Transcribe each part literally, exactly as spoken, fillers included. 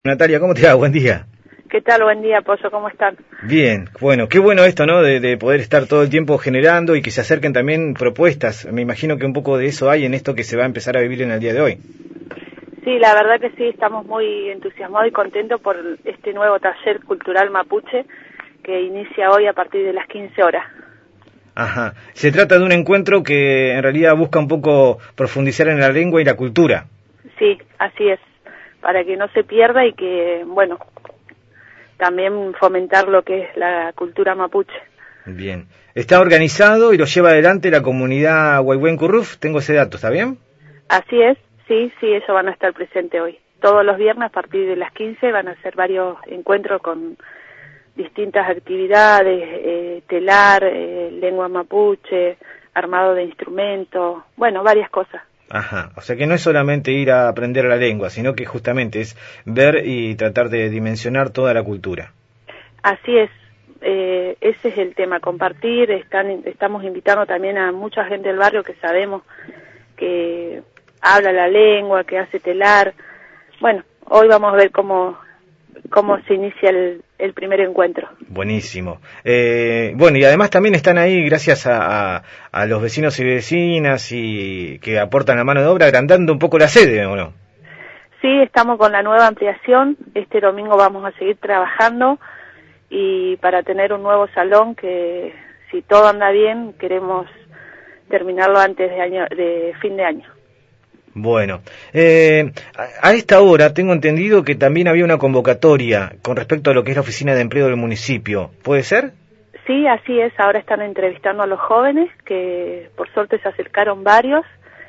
Natalia, ¿cómo te va? Buen día. ¿Qué tal? Buen día, Pollo, ¿cómo están? Bien, bueno, qué bueno esto, ¿no? De, de poder estar todo el tiempo generando y que se acerquen también propuestas. Me imagino que un poco de eso hay en esto que se va a empezar a vivir en el día de hoy. Sí, la verdad que sí, estamos muy entusiasmados y contentos por este nuevo taller cultural mapuche que inicia hoy a partir de las quince horas. Ajá. Se trata de un encuentro que en realidad busca un poco profundizar en la lengua y la cultura. Sí, así es, para que no se pierda y que, bueno, también fomentar lo que es la cultura mapuche. Bien. Está organizado y lo lleva adelante la comunidad Huayhuén Curruf, tengo ese dato, ¿está bien? Así es, sí, sí, ellos van a estar presentes hoy. Todos los viernes a partir de las quince van a hacer varios encuentros con distintas actividades, eh, telar, eh, lengua mapuche, armado de instrumentos, bueno, varias cosas. Ajá, o sea que no es solamente ir a aprender la lengua, sino que justamente es ver y tratar de dimensionar toda la cultura. Así es, eh, ese es el tema, compartir, están, estamos invitando también a mucha gente del barrio que sabemos que habla la lengua, que hace telar. Bueno, hoy vamos a ver cómo, cómo se inicia el, el primer encuentro. Buenísimo. Eh, bueno, y además también están ahí gracias a, a, a los vecinos y vecinas y que aportan la mano de obra, agrandando un poco la sede, ¿o no? Sí, estamos con la nueva ampliación. Este domingo vamos a seguir trabajando y para tener un nuevo salón que, si todo anda bien, queremos terminarlo antes de, año, de fin de año. Bueno, eh, a, a esta hora tengo entendido que también había una convocatoria con respecto a lo que es la oficina de empleo del municipio. ¿Puede ser? Sí, así es. Ahora están entrevistando a los jóvenes, que por suerte se acercaron varios,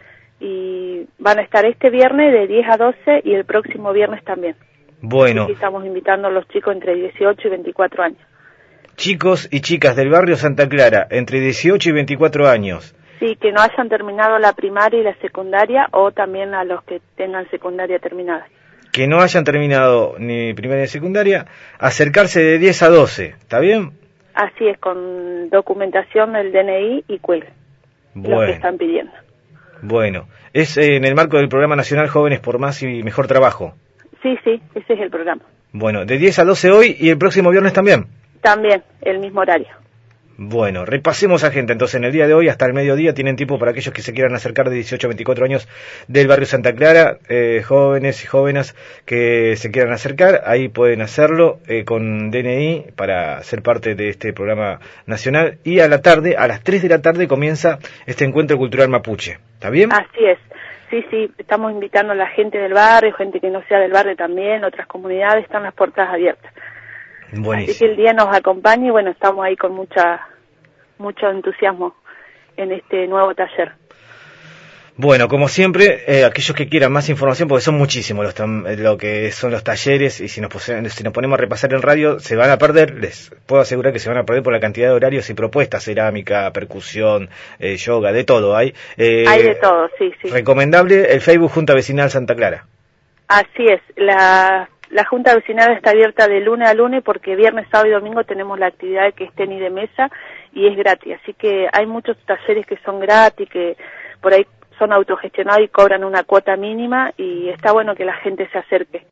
y van a estar este viernes de diez a doce y el próximo viernes también. Bueno. Aquí estamos invitando a los chicos entre dieciocho y veinticuatro años. Chicos y chicas del barrio Santa Clara, entre dieciocho y veinticuatro años. Sí, que no hayan terminado la primaria y la secundaria, o también a los que tengan secundaria terminada. Que no hayan terminado ni primaria ni secundaria, acercarse de diez a doce, ¿está bien? Así es, con documentación del D N I y cuelgue, bueno, los que están pidiendo. Bueno, es eh, en el marco del Programa Nacional Jóvenes por Más y Mejor Trabajo. Sí, sí, ese es el programa. Bueno, de diez a doce hoy y el próximo viernes también. También, el mismo horario. Bueno, repasemos agenda. Entonces, en el día de hoy, hasta el mediodía, tienen tiempo para aquellos que se quieran acercar de dieciocho a veinticuatro años del barrio Santa Clara, eh, jóvenes y jóvenes que se quieran acercar, ahí pueden hacerlo eh, con D N I para ser parte de este programa nacional. Y a la tarde, a las tres de la tarde, comienza este encuentro cultural mapuche. ¿Está bien? Así es. Sí, sí, estamos invitando a la gente del barrio, gente que no sea del barrio también, otras comunidades, están las puertas abiertas. Buenísimo. Así que el día nos acompaña y bueno, estamos ahí con mucha mucho entusiasmo en este nuevo taller. Bueno, como siempre, eh, aquellos que quieran más información, porque son muchísimos los tam- lo que son los talleres, y si nos, pose- si nos ponemos a repasar en radio, se van a perder, les puedo asegurar que se van a perder por la cantidad de horarios y propuestas, cerámica, percusión, eh, yoga, de todo hay. Eh, hay de todo, sí, sí. Recomendable el Facebook Junta Vecinal Santa Clara. Así es, la, la Junta Vecinal está abierta de lunes a lunes porque viernes, sábado y domingo tenemos la actividad que es tenis de mesa y es gratis, así que hay muchos talleres que son gratis, que por ahí son autogestionados y cobran una cuota mínima y está bueno que la gente se acerque.